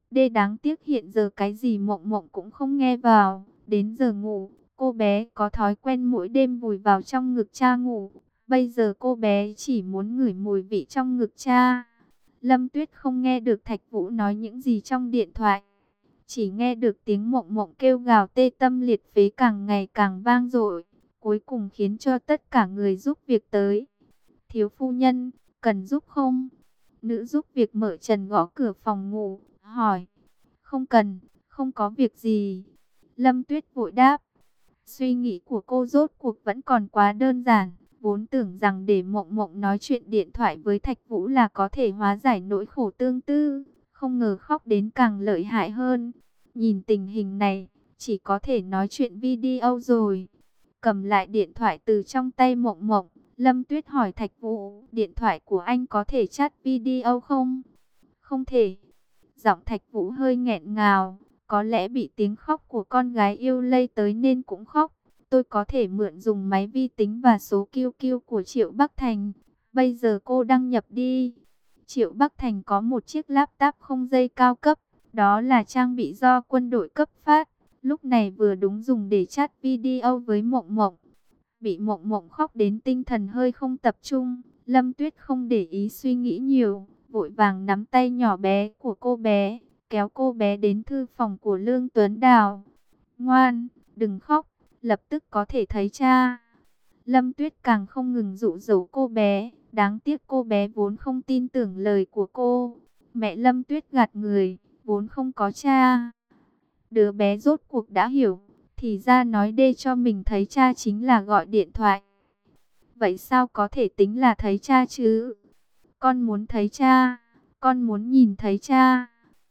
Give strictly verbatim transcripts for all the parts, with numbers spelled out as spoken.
Đê đáng tiếc hiện giờ cái gì Mộng Mộng cũng không nghe vào. Đến giờ ngủ, cô bé có thói quen mỗi đêm vùi vào trong ngực cha ngủ. Bây giờ cô bé chỉ muốn ngửi mùi vị trong ngực cha. Lâm Tuyết không nghe được Thạch Vũ nói những gì trong điện thoại. Chỉ nghe được tiếng Mộng Mộng kêu gào tê tâm liệt phế càng ngày càng vang dội. Cuối cùng khiến cho tất cả người giúp việc tới. Thiếu phu nhân, cần giúp không? Nữ giúp việc mở trần gõ cửa phòng ngủ, hỏi. Không cần, không có việc gì. Lâm Tuyết vội đáp. Suy nghĩ của cô rốt cuộc vẫn còn quá đơn giản. Vốn tưởng rằng để Mộng Mộng nói chuyện điện thoại với Thạch Vũ là có thể hóa giải nỗi khổ tương tư. Không ngờ khóc đến càng lợi hại hơn. Nhìn tình hình này, chỉ có thể nói chuyện video rồi. Cầm lại điện thoại từ trong tay Mộng Mộng, Lâm Tuyết hỏi Thạch Vũ, điện thoại của anh có thể chat video không? Không thể. Giọng Thạch Vũ hơi nghẹn ngào, có lẽ bị tiếng khóc của con gái yêu lây tới nên cũng khóc. Tôi có thể mượn dùng máy vi tính và số quy quy của Triệu Bắc Thành. Bây giờ cô đăng nhập đi. Triệu Bắc Thành có một chiếc laptop không dây cao cấp, đó là trang bị do quân đội cấp phát. Lúc này vừa đúng dùng để chat video với Mộng Mộng. Bị Mộng Mộng khóc đến tinh thần hơi không tập trung, Lâm Tuyết không để ý suy nghĩ nhiều, vội vàng nắm tay nhỏ bé của cô bé, kéo cô bé đến thư phòng của Lương Tuấn Đào. Ngoan, đừng khóc, lập tức có thể thấy cha. Lâm Tuyết càng không ngừng dụ dỗ cô bé, đáng tiếc cô bé vốn không tin tưởng lời của cô. Mẹ Lâm Tuyết gạt người, vốn không có cha. Đứa bé rốt cuộc đã hiểu, thì ra nói đê cho mình thấy cha chính là gọi điện thoại. Vậy sao có thể tính là thấy cha chứ? Con muốn thấy cha, con muốn nhìn thấy cha.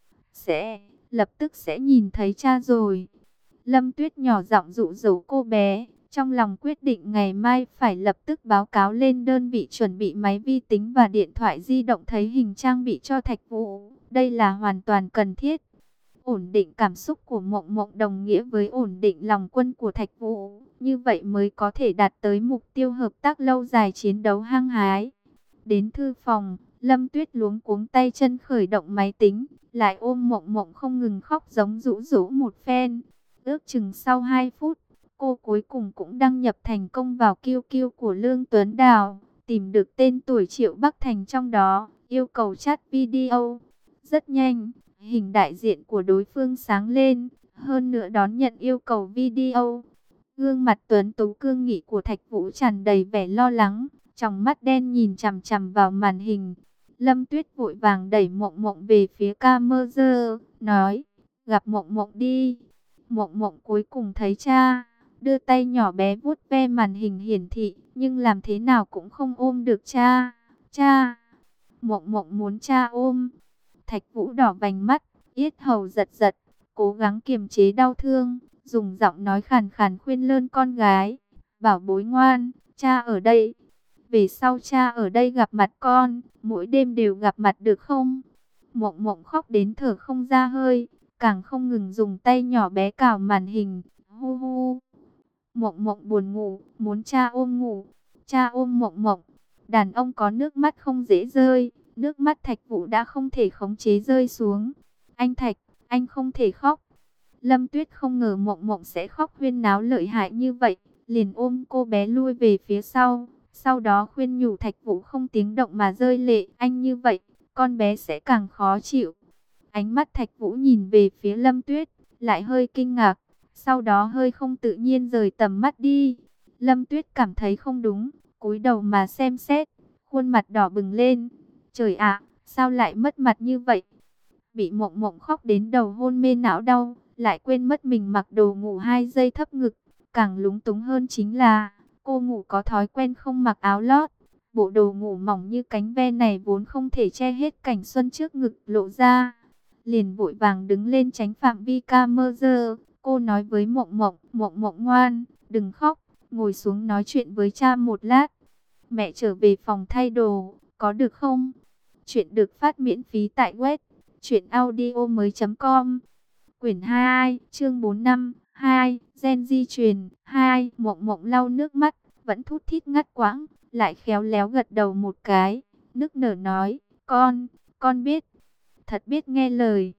Sẽ, lập tức sẽ nhìn thấy cha rồi. Lâm Tuyết nhỏ giọng dụ dỗ cô bé, trong lòng quyết định ngày mai phải lập tức báo cáo lên đơn vị chuẩn bị máy vi tính và điện thoại di động thấy hình trang bị cho Thạch Vũ. Đây là hoàn toàn cần thiết. Ổn định cảm xúc của Mộng Mộng đồng nghĩa với ổn định lòng quân của Thạch Vũ. Như vậy mới có thể đạt tới mục tiêu hợp tác lâu dài chiến đấu hăng hái. Đến thư phòng, Lâm Tuyết luống cuống tay chân khởi động máy tính, lại ôm Mộng Mộng không ngừng khóc giống rũ rũ một phen. Ước chừng sau hai phút, cô cuối cùng cũng đăng nhập thành công vào quy quy của Lương Tuấn Đào, tìm được tên tuổi Triệu Bắc Thành trong đó, yêu cầu chat video. Rất nhanh, hình đại diện của đối phương sáng lên, hơn nữa đón nhận yêu cầu video. Gương mặt tuấn tú cương nghị của Thạch Vũ tràn đầy vẻ lo lắng, trong mắt đen nhìn chằm chằm vào màn hình. Lâm Tuyết vội vàng đẩy Mộng Mộng về phía camera, nói, gặp Mộng Mộng đi. Mộng Mộng cuối cùng thấy cha, đưa tay nhỏ bé vuốt ve màn hình hiển thị, nhưng làm thế nào cũng không ôm được cha. Cha! Mộng Mộng muốn cha ôm. Thạch Vũ đỏ vành mắt, yết hầu giật giật, cố gắng kiềm chế đau thương, dùng giọng nói khàn khàn khuyên lơn con gái. Bảo bối ngoan, cha ở đây. Về sau cha ở đây gặp mặt con, mỗi đêm đều gặp mặt được không? Mộng Mộng khóc đến thở không ra hơi, càng không ngừng dùng tay nhỏ bé cào màn hình. Hu hu. Mộng Mộng buồn ngủ, muốn cha ôm ngủ. Cha ôm Mộng Mộng. Đàn ông có nước mắt không dễ rơi. Nước mắt Thạch Vũ đã không thể khống chế rơi xuống. Anh Thạch, anh không thể khóc. Lâm Tuyết không ngờ Mộng Mộng sẽ khóc huyên náo lợi hại như vậy, liền ôm cô bé lui về phía sau. Sau đó khuyên nhủ Thạch Vũ không tiếng động mà rơi lệ. Anh như vậy, con bé sẽ càng khó chịu. Ánh mắt Thạch Vũ nhìn về phía Lâm Tuyết, lại hơi kinh ngạc. Sau đó hơi không tự nhiên rời tầm mắt đi. Lâm Tuyết cảm thấy không đúng, cúi đầu mà xem xét, khuôn mặt đỏ bừng lên. Trời ạ, sao lại mất mặt như vậy? Bị Mộng Mộng khóc đến đầu hôn mê não đau, lại quên mất mình mặc đồ ngủ hai giây thấp ngực. Càng lúng túng hơn chính là, cô ngủ có thói quen không mặc áo lót. Bộ đồ ngủ mỏng như cánh ve này vốn không thể che hết cảnh xuân trước ngực lộ ra. Liền vội vàng đứng lên tránh phạm vi camera. Cô nói với Mộng Mộng, Mộng Mộng ngoan, đừng khóc, ngồi xuống nói chuyện với cha một lát. Mẹ trở về phòng thay đồ, có được không? Chuyện được phát miễn phí tại web truyệnaudiomoi chấm com. Quyển hai, chương bốn năm, hai, gen di truyền, hai, Mộng Mộng lau nước mắt, vẫn thút thít ngắt quãng, lại khéo léo gật đầu một cái, nức nở nói, con, con biết, thật biết nghe lời.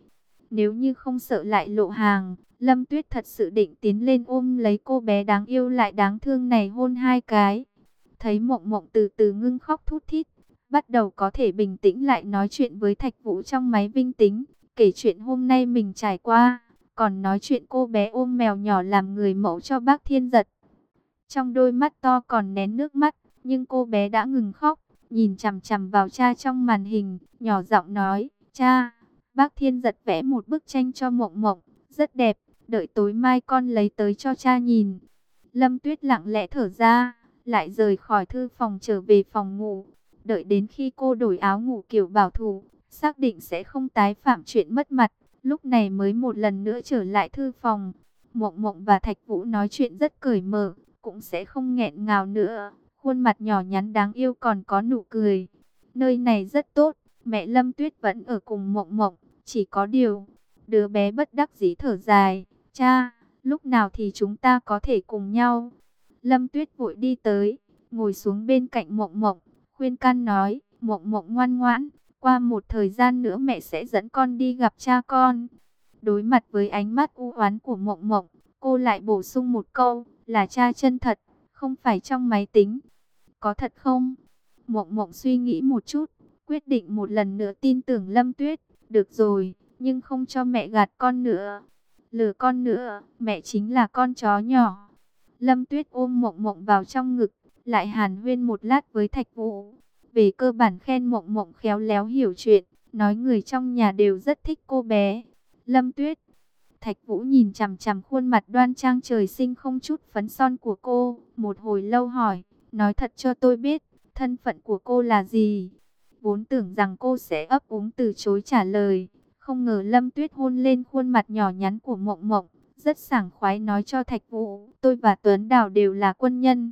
Nếu như không sợ lại lộ hàng, Lâm Tuyết thật sự định tiến lên ôm lấy cô bé đáng yêu lại đáng thương này hôn hai cái. Thấy Mộng Mộng từ từ ngưng khóc thút thít, bắt đầu có thể bình tĩnh lại nói chuyện với Thạch Vũ trong máy vi tính, kể chuyện hôm nay mình trải qua, còn nói chuyện cô bé ôm mèo nhỏ làm người mẫu cho bác Thiên Giật. Trong đôi mắt to còn nén nước mắt, nhưng cô bé đã ngừng khóc, nhìn chằm chằm vào cha trong màn hình, nhỏ giọng nói, cha, bác Thiên Giật vẽ một bức tranh cho Mộng Mộng, rất đẹp, đợi tối mai con lấy tới cho cha nhìn. Lâm Tuyết lặng lẽ thở ra, lại rời khỏi thư phòng trở về phòng ngủ. Đợi đến khi cô đổi áo ngủ kiểu bảo thủ, xác định sẽ không tái phạm chuyện mất mặt, lúc này mới một lần nữa trở lại thư phòng. Mộng Mộng và Thạch Vũ nói chuyện rất cởi mở, cũng sẽ không nghẹn ngào nữa. Khuôn mặt nhỏ nhắn đáng yêu còn có nụ cười. Nơi này rất tốt, mẹ Lâm Tuyết vẫn ở cùng Mộng Mộng, chỉ có điều, đứa bé bất đắc dĩ thở dài, cha, lúc nào thì chúng ta có thể cùng nhau. Lâm Tuyết vội đi tới, ngồi xuống bên cạnh Mộng Mộng, khuyên can nói, Mộng Mộng ngoan ngoãn, qua một thời gian nữa mẹ sẽ dẫn con đi gặp cha con. Đối mặt với ánh mắt u oán của Mộng Mộng, cô lại bổ sung một câu, là cha chân thật, không phải trong máy tính. Có thật không? Mộng Mộng suy nghĩ một chút, quyết định một lần nữa tin tưởng Lâm Tuyết. Được rồi, nhưng không cho mẹ gạt con nữa. Lừa con nữa, mẹ chính là con chó nhỏ. Lâm Tuyết ôm Mộng Mộng vào trong ngực, lại hàn huyên một lát với Thạch Vũ. Về cơ bản khen Mộng Mộng khéo léo hiểu chuyện, nói người trong nhà đều rất thích cô bé. Lâm Tuyết, Thạch Vũ nhìn chằm chằm khuôn mặt đoan trang trời sinh không chút phấn son của cô, một hồi lâu hỏi, nói thật cho tôi biết, thân phận của cô là gì? Vốn tưởng rằng cô sẽ ấp úng từ chối trả lời, không ngờ Lâm Tuyết hôn lên khuôn mặt nhỏ nhắn của Mộng Mộng, rất sảng khoái nói cho Thạch Vũ, tôi và Tuấn Đào đều là quân nhân.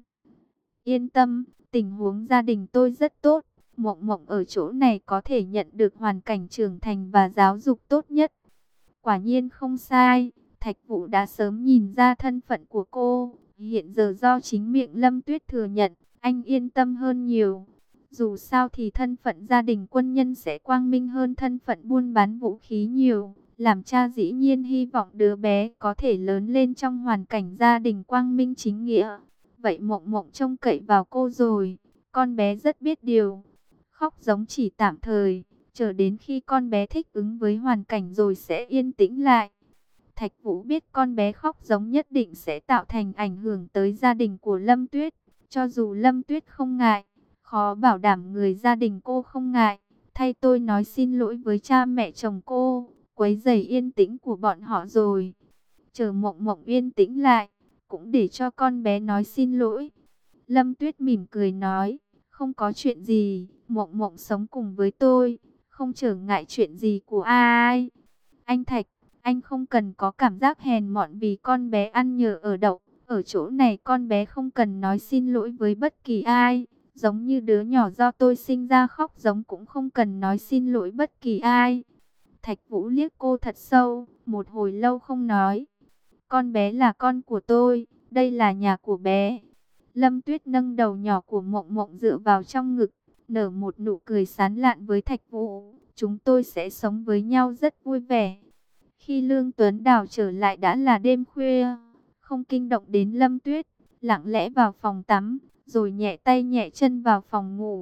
Yên tâm, tình huống gia đình tôi rất tốt, Mộng Mộng ở chỗ này có thể nhận được hoàn cảnh trưởng thành và giáo dục tốt nhất. Quả nhiên không sai, Thạch Vũ đã sớm nhìn ra thân phận của cô, hiện giờ do chính miệng Lâm Tuyết thừa nhận, anh yên tâm hơn nhiều. Dù sao thì thân phận gia đình quân nhân sẽ quang minh hơn thân phận buôn bán vũ khí nhiều. Làm cha dĩ nhiên hy vọng đứa bé có thể lớn lên trong hoàn cảnh gia đình quang minh chính nghĩa. Vậy Mộng Mộng trông cậy vào cô rồi, con bé rất biết điều. Khóc giống chỉ tạm thời, chờ đến khi con bé thích ứng với hoàn cảnh rồi sẽ yên tĩnh lại. Thạch Vũ biết con bé khóc giống nhất định sẽ tạo thành ảnh hưởng tới gia đình của Lâm Tuyết. Cho dù Lâm Tuyết không ngại, khó bảo đảm người gia đình cô không ngại. Thay tôi nói xin lỗi với cha mẹ chồng cô, quấy rầy yên tĩnh của bọn họ rồi. Chờ Mộng Mộng yên tĩnh lại, cũng để cho con bé nói xin lỗi. Lâm Tuyết mỉm cười nói, không có chuyện gì, Mộng Mộng sống cùng với tôi, không trở ngại chuyện gì của ai. Anh Thạch, anh không cần có cảm giác hèn mọn vì con bé ăn nhờ ở đậu. Ở chỗ này con bé không cần nói xin lỗi với bất kỳ ai. Giống như đứa nhỏ do tôi sinh ra khóc giống cũng không cần nói xin lỗi bất kỳ ai. Thạch Vũ liếc cô thật sâu, một hồi lâu không nói. Con bé là con của tôi, đây là nhà của bé. Lâm Tuyết nâng đầu nhỏ của Mộng Mộng dựa vào trong ngực, nở một nụ cười sán lạn với Thạch Vũ. Chúng tôi sẽ sống với nhau rất vui vẻ. Khi Lương Tuấn Đào trở lại đã là đêm khuya, không kinh động đến Lâm Tuyết, lặng lẽ vào phòng tắm, rồi nhẹ tay nhẹ chân vào phòng ngủ.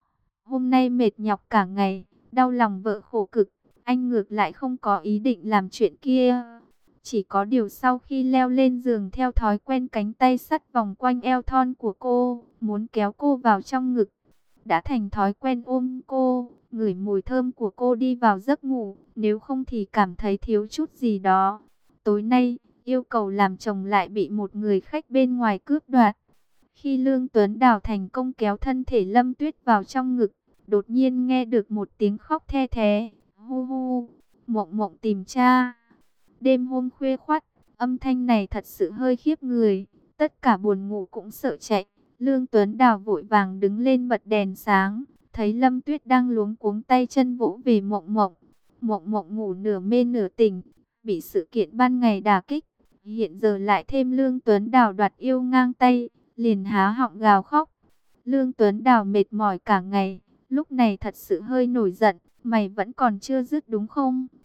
Hôm nay mệt nhọc cả ngày, đau lòng vợ khổ cực, anh ngược lại không có ý định làm chuyện kia. Chỉ có điều sau khi leo lên giường theo thói quen cánh tay sắt vòng quanh eo thon của cô, muốn kéo cô vào trong ngực. Đã thành thói quen ôm cô, ngửi mùi thơm của cô đi vào giấc ngủ, nếu không thì cảm thấy thiếu chút gì đó. Tối nay, yêu cầu làm chồng lại bị một người khách bên ngoài cướp đoạt. Khi Lương Tuấn Đào thành công kéo thân thể Lâm Tuyết vào trong ngực, đột nhiên nghe được một tiếng khóc the thé, hu hu, Mộng Mộng tìm cha. Đêm hôm khuya khoắt, âm thanh này thật sự hơi khiếp người, tất cả buồn ngủ cũng sợ chạy. Lương Tuấn Đào vội vàng đứng lên bật đèn sáng, thấy Lâm Tuyết đang luống cuống tay chân vỗ về Mộng Mộng. Mộng Mộng ngủ nửa mê nửa tỉnh, bị sự kiện ban ngày đả kích, hiện giờ lại thêm Lương Tuấn Đào đoạt yêu ngang tay, liền há họng gào khóc. Lương Tuấn Đào mệt mỏi cả ngày, lúc này thật sự hơi nổi giận, mày vẫn còn chưa dứt đúng không?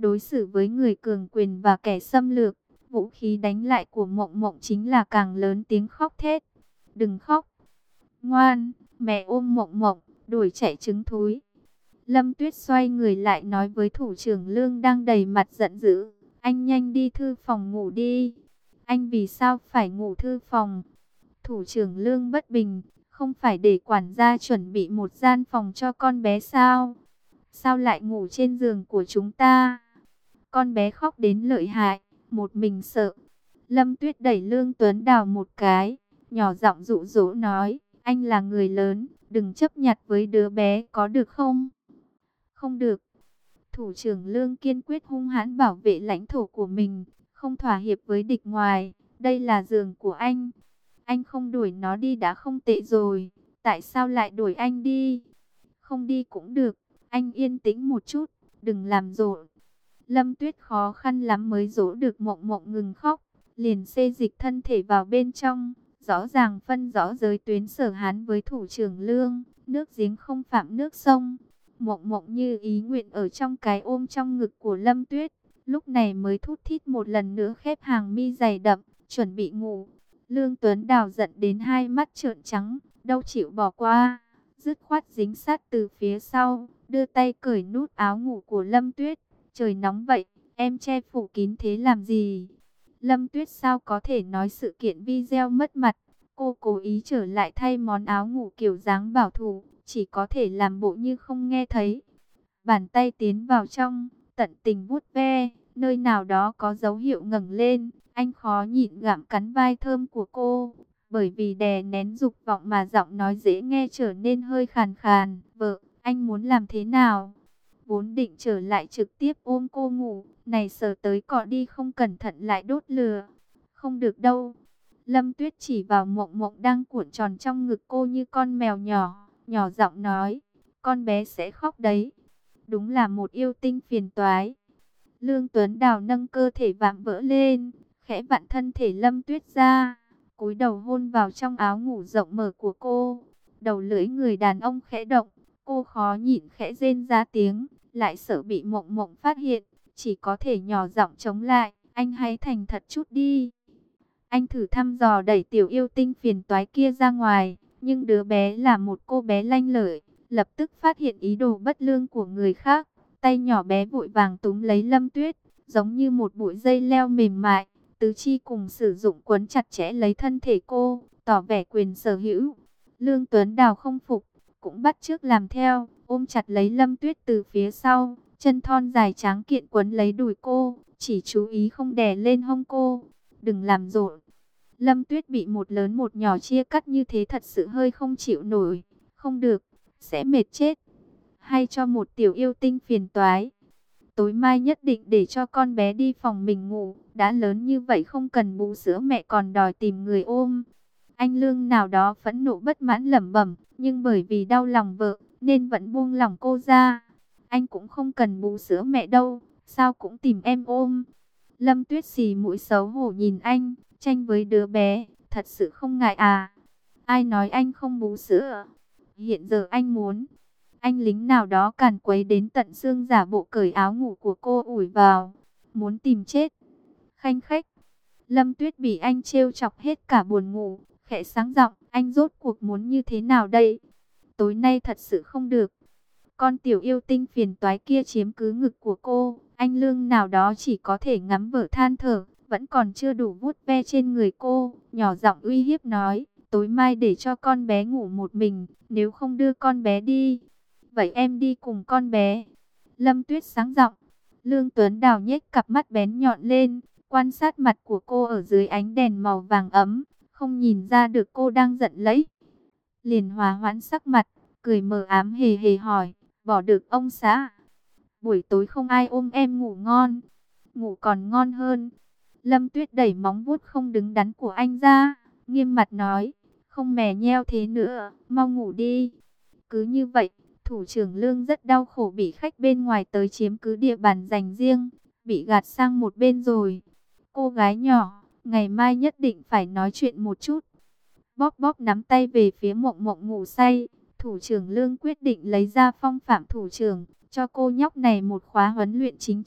đối xử với người cường quyền và kẻ xâm lược. Vũ khí đánh lại của Mộng Mộng chính là càng lớn tiếng khóc thét. Đừng khóc, ngoan, mẹ ôm Mộng Mộng, đuổi chạy trứng thúi. Lâm Tuyết xoay người lại nói với thủ trưởng Lương đang đầy mặt giận dữ. Anh nhanh đi thư phòng ngủ đi. Anh vì sao phải ngủ thư phòng? Thủ trưởng Lương bất bình. Không phải để quản gia chuẩn bị một gian phòng cho con bé sao? Sao lại ngủ trên giường của chúng ta? Con bé khóc đến lợi hại, một mình sợ. Lâm Tuyết đẩy Lương Tuấn Đào một cái, nhỏ giọng dụ dỗ nói, anh là người lớn, đừng chấp nhặt với đứa bé có được không? Không được. Thủ trưởng Lương kiên quyết hung hãn bảo vệ lãnh thổ của mình, không thỏa hiệp với địch ngoài. Đây là giường của anh. Anh không đuổi nó đi đã không tệ rồi. Tại sao lại đuổi anh đi? Không đi cũng được. Anh yên tĩnh một chút, đừng làm rộn. Lâm Tuyết khó khăn lắm mới dỗ được Mộng Mộng ngừng khóc. Liền xê dịch thân thể vào bên trong. Rõ ràng phân rõ giới tuyến Sở Hán với thủ trưởng Lương. Nước giếng không phạm nước sông. Mộng Mộng như ý nguyện ở trong cái ôm trong ngực của Lâm Tuyết. Lúc này mới thút thít một lần nữa khép hàng mi dày đậm, chuẩn bị ngủ. Lương Tuấn Đào giận đến hai mắt trợn trắng, đâu chịu bỏ qua. Dứt khoát dính sát từ phía sau, đưa tay cởi nút áo ngủ của Lâm Tuyết. Trời nóng vậy, em che phủ kín thế làm gì? Lâm Tuyết sao có thể nói sự kiện video mất mặt. Cô cố ý trở lại thay món áo ngủ kiểu dáng bảo thủ, chỉ có thể làm bộ như không nghe thấy. Bàn tay tiến vào trong, tận tình vuốt ve, nơi nào đó có dấu hiệu ngẩng lên. Anh khó nhịn gặm cắn vai thơm của cô, bởi vì đè nén dục vọng mà giọng nói dễ nghe trở nên hơi khàn khàn. Vợ, anh muốn làm thế nào? Vốn định trở lại trực tiếp ôm cô ngủ, này sờ tới cọ đi không cẩn thận lại đốt lửa. Không được đâu. Lâm Tuyết chỉ vào Mộng Mộng đang cuộn tròn trong ngực cô như con mèo nhỏ, nhỏ giọng nói, con bé sẽ khóc đấy. Đúng là một yêu tinh phiền toái. Lương Tuấn Đào nâng cơ thể vạm vỡ lên, khẽ vặn thân thể Lâm Tuyết ra, cúi đầu hôn vào trong áo ngủ rộng mở của cô. Đầu lưỡi người đàn ông khẽ động, cô khó nhịn khẽ rên ra tiếng, lại sợ bị Mộng Mộng phát hiện, chỉ có thể nhỏ giọng chống lại, anh hãy thành thật chút đi. Anh thử thăm dò đẩy tiểu yêu tinh phiền toái kia ra ngoài, nhưng đứa bé là một cô bé lanh lợi, lập tức phát hiện ý đồ bất lương của người khác. Tay nhỏ bé vội vàng túm lấy Lâm Tuyết, giống như một bụi dây leo mềm mại, tứ chi cùng sử dụng quấn chặt chẽ lấy thân thể cô, tỏ vẻ quyền sở hữu. Lương Tuấn Đào không phục, cũng bắt chước làm theo, ôm chặt lấy Lâm Tuyết từ phía sau, chân thon dài tráng kiện quấn lấy đùi cô, chỉ chú ý không đè lên hông cô. Đừng làm rộn. Lâm Tuyết bị một lớn một nhỏ chia cắt như thế thật sự hơi không chịu nổi. Không được, sẽ mệt chết. Hay cho một tiểu yêu tinh phiền toái. Tối mai nhất định để cho con bé đi phòng mình ngủ. Đã lớn như vậy không cần bú sữa mẹ còn đòi tìm người ôm. Anh Lương nào đó phẫn nộ bất mãn lẩm bẩm, nhưng bởi vì đau lòng vợ nên vẫn buông lòng cô ra. Anh cũng không cần bú sữa mẹ đâu, sao cũng tìm em ôm. Lâm Tuyết xì mũi xấu hổ nhìn anh, tranh với đứa bé, thật sự không ngại à? Ai nói anh không bú sữa? Hiện giờ anh muốn. Anh lính nào đó càn quấy đến tận xương giả bộ cởi áo ngủ của cô ủi vào. Muốn tìm chết. Khanh khách. Lâm Tuyết bị anh trêu chọc hết cả buồn ngủ. Khẽ sáng giọng, anh rốt cuộc muốn như thế nào đây? Tối nay thật sự không được. Con tiểu yêu tinh phiền toái kia chiếm cứ ngực của cô. Anh Lương nào đó chỉ có thể ngắm vợ than thở. Vẫn còn chưa đủ vuốt ve trên người cô. Nhỏ giọng uy hiếp nói, tối mai để cho con bé ngủ một mình. Nếu không đưa con bé đi, vậy em đi cùng con bé. Lâm Tuyết sáng giọng. Lương Tuấn Đào nhếch cặp mắt bén nhọn lên, quan sát mặt của cô ở dưới ánh đèn màu vàng ấm, không nhìn ra được cô đang giận lẫy. Liền hòa hoãn sắc mặt, cười mờ ám hề hề hỏi, bỏ được ông xã? Buổi tối không ai ôm em ngủ ngon, ngủ còn ngon hơn. Lâm Tuyết đẩy móng vuốt không đứng đắn của anh ra, nghiêm mặt nói, không mè nheo thế nữa, mau ngủ đi. Cứ như vậy, thủ trưởng Lương rất đau khổ bị khách bên ngoài tới chiếm cứ địa bàn dành riêng, bị gạt sang một bên rồi. Cô gái nhỏ, ngày mai nhất định phải nói chuyện một chút. Bóp bóp nắm tay về phía Mộng Mộng ngủ say, thủ trưởng Lương quyết định lấy ra phong phạm thủ trưởng, cho cô nhóc này một khóa huấn luyện chính trị,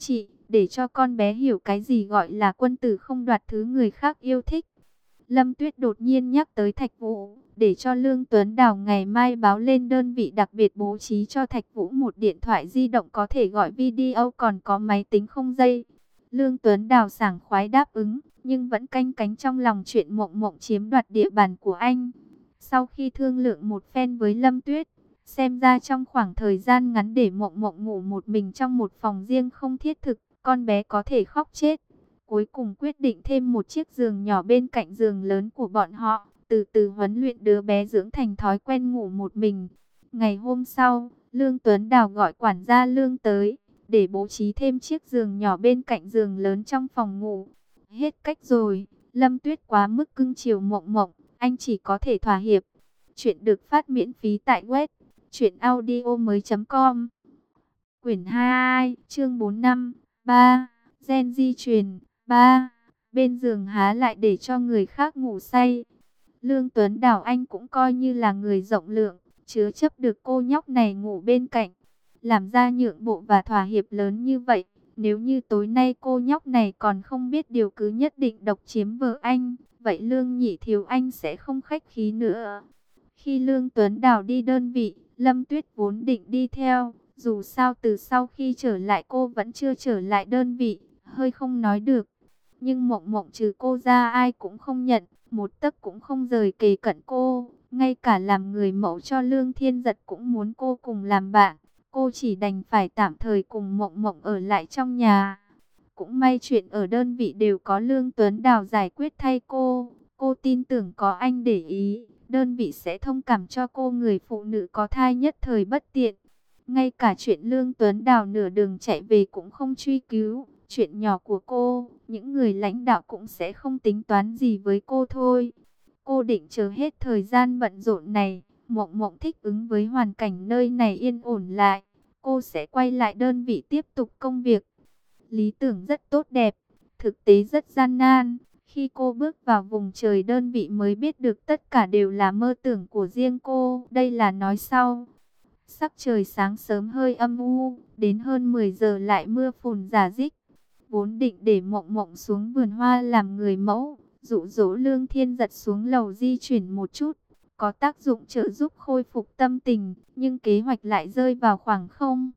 để cho con bé hiểu cái gì gọi là quân tử không đoạt thứ người khác yêu thích. Lâm Tuyết đột nhiên nhắc tới Thạch Vũ, để cho Lương Tuấn Đào ngày mai báo lên đơn vị đặc biệt bố trí cho Thạch Vũ một điện thoại di động có thể gọi video còn có máy tính không dây. Lương Tuấn Đào sảng khoái đáp ứng, nhưng vẫn canh cánh trong lòng chuyện Mộng Mộng chiếm đoạt địa bàn của anh. Sau khi thương lượng một phen với Lâm Tuyết, xem ra trong khoảng thời gian ngắn để Mộng Mộng ngủ một mình trong một phòng riêng không thiết thực, con bé có thể khóc chết. Cuối cùng quyết định thêm một chiếc giường nhỏ bên cạnh giường lớn của bọn họ, từ từ huấn luyện đứa bé dưỡng thành thói quen ngủ một mình. Ngày hôm sau, Lương Tuấn Đào gọi quản gia Lương tới, để bố trí thêm chiếc giường nhỏ bên cạnh giường lớn trong phòng ngủ. Hết cách rồi, Lâm Tuyết quá mức cưng chiều Mộng Mộng, anh chỉ có thể thỏa hiệp. Chuyện được phát miễn phí tại web truyện audio mới chấm com. Quyển hai, chương bốn năm, ba, gen di truyền, ba. Bên giường há lại để cho người khác ngủ say. Lương Tuấn Đào anh cũng coi như là người rộng lượng, chứa chấp được cô nhóc này ngủ bên cạnh. Làm ra nhượng bộ và thỏa hiệp lớn như vậy, nếu như tối nay cô nhóc này còn không biết điều cứ nhất định độc chiếm vợ anh, vậy Lương Nhị Thiếu anh sẽ không khách khí nữa. Khi Lương Tuấn Đào đi đơn vị, Lâm Tuyết vốn định đi theo, dù sao từ sau khi trở lại cô vẫn chưa trở lại đơn vị, hơi không nói được. Nhưng Mộng Mộng trừ cô ra ai cũng không nhận, một tấc cũng không rời kề cận cô, ngay cả làm người mẫu cho Lương Thiên Giật cũng muốn cô cùng làm bạn. Cô chỉ đành phải tạm thời cùng Mộng Mộng ở lại trong nhà. Cũng may chuyện ở đơn vị đều có Lương Tuấn Đào giải quyết thay cô. Cô tin tưởng có anh để ý, đơn vị sẽ thông cảm cho cô người phụ nữ có thai nhất thời bất tiện. Ngay cả chuyện Lương Tuấn Đào nửa đường chạy về cũng không truy cứu. Chuyện nhỏ của cô, những người lãnh đạo cũng sẽ không tính toán gì với cô thôi. Cô định chờ hết thời gian bận rộn này, Mộng Mộng thích ứng với hoàn cảnh nơi này yên ổn lại, cô sẽ quay lại đơn vị tiếp tục công việc. Lý tưởng rất tốt đẹp, thực tế rất gian nan. Khi cô bước vào vùng trời đơn vị mới biết được tất cả đều là mơ tưởng của riêng cô. Đây là nói sau. Sắc trời sáng sớm hơi âm u, đến hơn mười giờ lại mưa phùn rả rích. Vốn định để Mộng Mộng xuống vườn hoa làm người mẫu, dụ dỗ Lương Thiên Giật xuống lầu di chuyển một chút, có tác dụng trợ giúp khôi phục tâm tình, nhưng kế hoạch lại rơi vào khoảng không.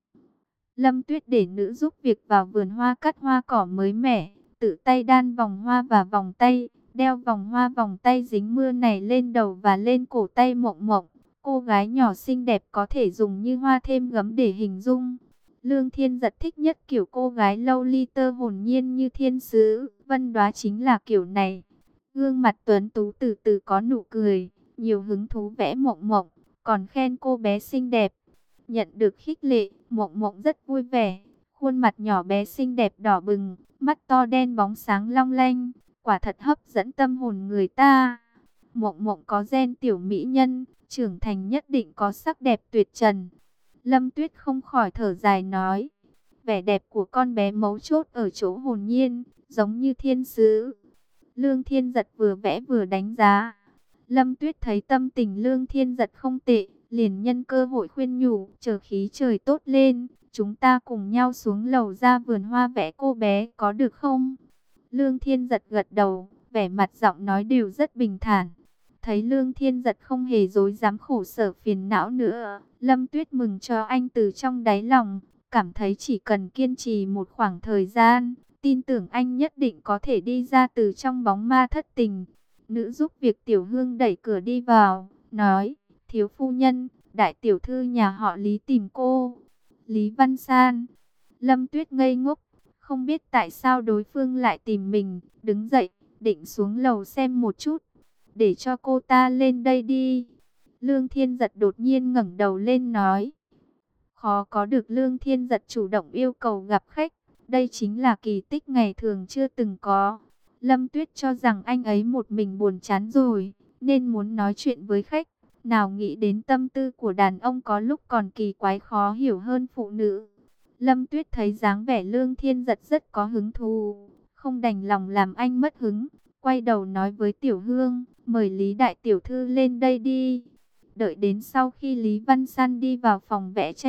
Lâm Tuyết để nữ giúp việc vào vườn hoa cắt hoa cỏ mới mẻ, tự tay đan vòng hoa và vòng tay, đeo vòng hoa vòng tay dính mưa này lên đầu và lên cổ tay Mộng Mộng. Cô gái nhỏ xinh đẹp có thể dùng như hoa thêm gấm để hình dung. Lương Thiên Giật thích nhất kiểu cô gái lâu ly tơ hồn nhiên như thiên sứ, Vân Đóa chính là kiểu này. Gương mặt tuấn tú từ từ có nụ cười, nhiều hứng thú vẽ Mộng Mộng, còn khen cô bé xinh đẹp. Nhận được khích lệ, Mộng Mộng rất vui vẻ, khuôn mặt nhỏ bé xinh đẹp đỏ bừng, mắt to đen bóng sáng long lanh, quả thật hấp dẫn tâm hồn người ta. Mộng Mộng có gen tiểu mỹ nhân, trưởng thành nhất định có sắc đẹp tuyệt trần. Lâm Tuyết không khỏi thở dài nói, vẻ đẹp của con bé mấu chốt ở chỗ hồn nhiên, giống như thiên sứ. Lương Thiên Giật vừa vẽ vừa đánh giá. Lâm Tuyết thấy tâm tình Lương Thiên Giật không tệ, liền nhân cơ hội khuyên nhủ, chờ khí trời tốt lên, chúng ta cùng nhau xuống lầu ra vườn hoa vẽ cô bé, có được không? Lương Thiên Giật gật đầu, vẻ mặt giọng nói đều rất bình thản. Thấy Lương Thiên Giật không hề dối dám khổ sở phiền não nữa, Lâm Tuyết mừng cho anh từ trong đáy lòng, cảm thấy chỉ cần kiên trì một khoảng thời gian, tin tưởng anh nhất định có thể đi ra từ trong bóng ma thất tình. Nữ giúp việc Tiểu Hương đẩy cửa đi vào, nói, thiếu phu nhân, đại tiểu thư nhà họ Lý tìm cô. Lý Văn San. Lâm Tuyết ngây ngốc, không biết tại sao đối phương lại tìm mình, đứng dậy, định xuống lầu xem một chút. Để cho cô ta lên đây đi. Lương Thiên Giật đột nhiên ngẩng đầu lên nói. Khó có được Lương Thiên Giật chủ động yêu cầu gặp khách. Đây chính là kỳ tích ngày thường chưa từng có. Lâm Tuyết cho rằng anh ấy một mình buồn chán rồi, nên muốn nói chuyện với khách. Nào nghĩ đến tâm tư của đàn ông có lúc còn kỳ quái khó hiểu hơn phụ nữ. Lâm Tuyết thấy dáng vẻ Lương Thiên Giật rất có hứng thú, không đành lòng làm anh mất hứng. Quay đầu nói với Tiểu Hương, mời Lý đại tiểu thư lên đây đi. Đợi đến sau khi Lý Văn San đi vào phòng vẽ tranh,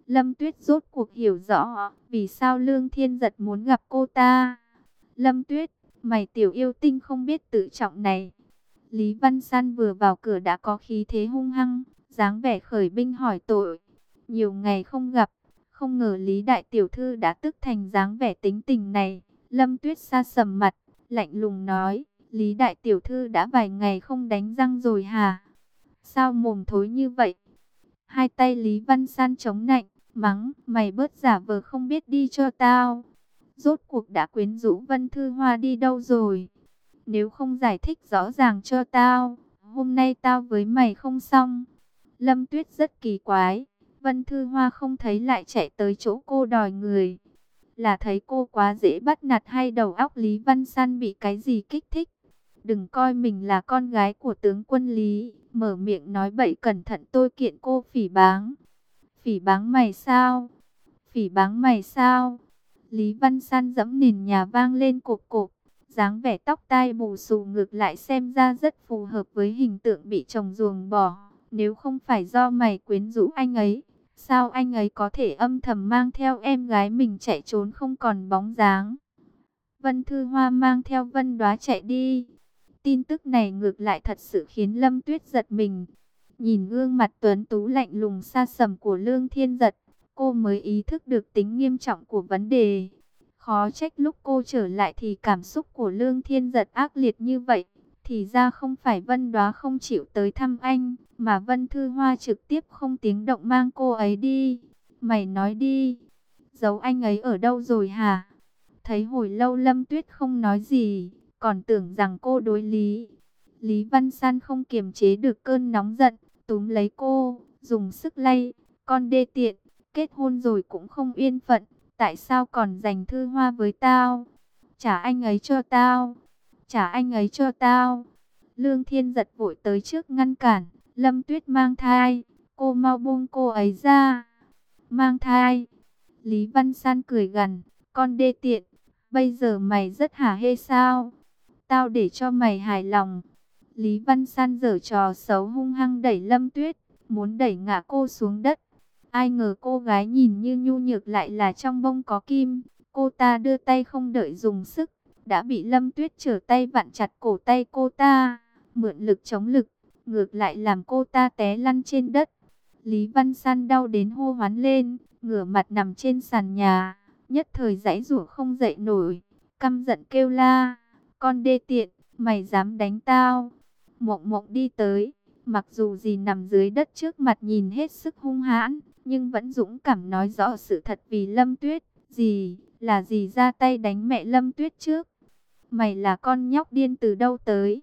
Lâm Tuyết rốt cuộc hiểu rõ vì sao Lương Thiên Giật muốn gặp cô ta. Lâm Tuyết, mày tiểu yêu tinh không biết tự trọng này. Lý Văn San vừa vào cửa đã có khí thế hung hăng, dáng vẻ khởi binh hỏi tội. Nhiều ngày không gặp, không ngờ Lý Đại Tiểu Thư đã tức thành dáng vẻ tính tình này. Lâm Tuyết sa sầm mặt, lạnh lùng nói, Lý Đại Tiểu Thư đã vài ngày không đánh răng rồi hả? Sao mồm thối như vậy? Hai tay Lý Văn San chống nạnh, mắng, mày bớt giả vờ không biết đi cho tao. Rốt cuộc đã quyến rũ Vân Thư Hoa đi đâu rồi? Nếu không giải thích rõ ràng cho tao, hôm nay tao với mày không xong. Lâm Tuyết rất kỳ quái, Vân Thư Hoa không thấy lại chạy tới chỗ cô đòi người. Là thấy cô quá dễ bắt nạt hay đầu óc Lý Văn San bị cái gì kích thích? Đừng coi mình là con gái của tướng quân Lý, mở miệng nói bậy cẩn thận tôi kiện cô phỉ báng. Phỉ báng mày sao? Phỉ báng mày sao? Lý Văn San giẫm nền nhà vang lên cộp cộp, dáng vẻ tóc tai bù xù ngược lại xem ra rất phù hợp với hình tượng bị chồng ruồng bỏ. Nếu không phải do mày quyến rũ anh ấy, sao anh ấy có thể âm thầm mang theo em gái mình chạy trốn không còn bóng dáng? Vân Thư Hoa mang theo Vân Đóa chạy đi. Tin tức này ngược lại thật sự khiến Lâm Tuyết giật mình. Nhìn gương mặt tuấn tú lạnh lùng xa sầm của Lương Thiên Giật, cô mới ý thức được tính nghiêm trọng của vấn đề. Khó trách lúc cô trở lại thì cảm xúc của Lương Thiên Giật ác liệt như vậy. Thì ra không phải Vân Đóa không chịu tới thăm anh, mà Vân Thư Hoa trực tiếp không tiếng động mang cô ấy đi. Mày nói đi, giấu anh ấy ở đâu rồi hả? Thấy hồi lâu Lâm Tuyết không nói gì, còn tưởng rằng cô đối lý. Lý Văn San không kiềm chế được cơn nóng giận, túm lấy cô, dùng sức lay. Con đê tiện, kết hôn rồi cũng không yên phận, tại sao còn giành Thư Hoa với tao? Trả anh ấy cho tao, trả anh ấy cho tao. Lương Thiên Giật vội tới trước ngăn cản, Lâm Tuyết mang thai, cô mau buông cô ấy ra. Mang thai? Lý Văn San cười gằn, con đê tiện, bây giờ mày rất hả hê sao? Tao để cho mày hài lòng. Lý Văn San giở trò xấu hung hăng đẩy Lâm Tuyết, muốn đẩy ngã cô xuống đất. Ai ngờ cô gái nhìn như nhu nhược lại là trong bông có kim. Cô ta đưa tay không đợi dùng sức, đã bị Lâm Tuyết trở tay vặn chặt cổ tay cô ta. Mượn lực chống lực, ngược lại làm cô ta té lăn trên đất. Lý Văn San đau đến hô hoán lên, ngửa mặt nằm trên sàn nhà, nhất thời giãy giụa không dậy nổi, căm giận kêu la, con đê tiện, mày dám đánh tao? Mộng Mộng đi tới, mặc dù dì nằm dưới đất trước mặt nhìn hết sức hung hãn, nhưng vẫn dũng cảm nói rõ sự thật vì Lâm Tuyết. Dì, là dì ra tay đánh mẹ Lâm Tuyết trước. Mày là con nhóc điên từ đâu tới?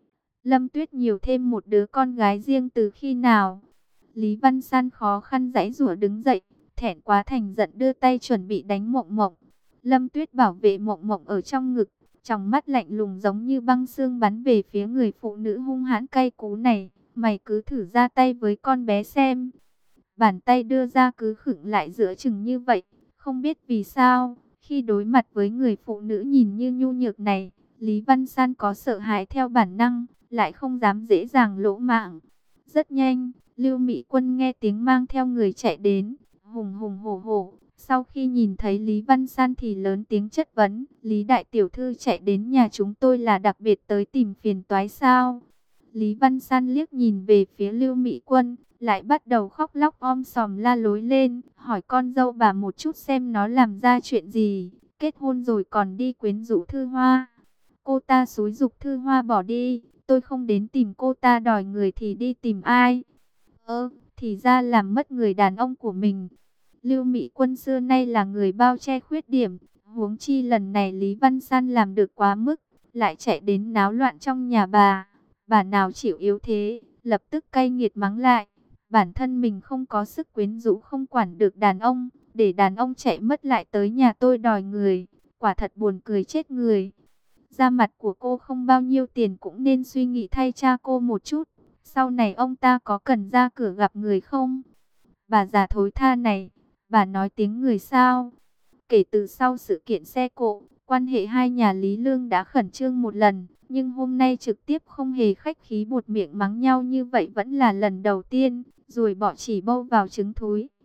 Lâm Tuyết nhiều thêm một đứa con gái riêng từ khi nào? Lý Văn San khó khăn giãy giụa đứng dậy, thẹn quá thành giận đưa tay chuẩn bị đánh Mộng Mộng. Lâm Tuyết bảo vệ Mộng Mộng ở trong ngực, trong mắt lạnh lùng giống như băng xương bắn về phía người phụ nữ hung hãn cay cú này. Mày cứ thử ra tay với con bé xem. Bàn tay đưa ra cứ khựng lại giữa chừng như vậy. Không biết vì sao, khi đối mặt với người phụ nữ nhìn như nhu nhược này, Lý Văn San có sợ hãi theo bản năng, lại không dám dễ dàng lỗ mãng. Rất nhanh, Lưu Mỹ Quân nghe tiếng mang theo người chạy đến, hùng hùng hổ hổ. Sau khi nhìn thấy Lý Văn San thì lớn tiếng chất vấn, Lý Đại Tiểu Thư chạy đến nhà chúng tôi là đặc biệt tới tìm phiền toái sao? Lý Văn San liếc nhìn về phía Lưu Mỹ Quân, lại bắt đầu khóc lóc om sòm la lối lên, hỏi con dâu bà một chút xem nó làm ra chuyện gì, kết hôn rồi còn đi quyến rũ Thư Hoa. Cô ta xúi giục Thư Hoa bỏ đi, tôi không đến tìm cô ta đòi người thì đi tìm ai? Ơ, thì ra làm mất người đàn ông của mình. Lưu Mỹ Quân xưa nay là người bao che khuyết điểm, huống chi lần này Lý Văn San làm được quá mức, lại chạy đến náo loạn trong nhà bà. Bà nào chịu yếu thế, lập tức cay nghiệt mắng lại. Bản thân mình không có sức quyến rũ không quản được đàn ông, để đàn ông chạy mất lại tới nhà tôi đòi người. Quả thật buồn cười chết người. Da mặt của cô không bao nhiêu tiền cũng nên suy nghĩ thay cha cô một chút. Sau này ông ta có cần ra cửa gặp người không? Bà già thối tha này, bà nói tiếng người sao? Kể từ sau sự kiện xe cộ, quan hệ hai nhà Lý Lương đã khẩn trương một lần. Nhưng hôm nay trực tiếp không hề khách khí buột miệng mắng nhau như vậy vẫn là lần đầu tiên. Rồi bỏ chỉ bâu vào trứng thúi.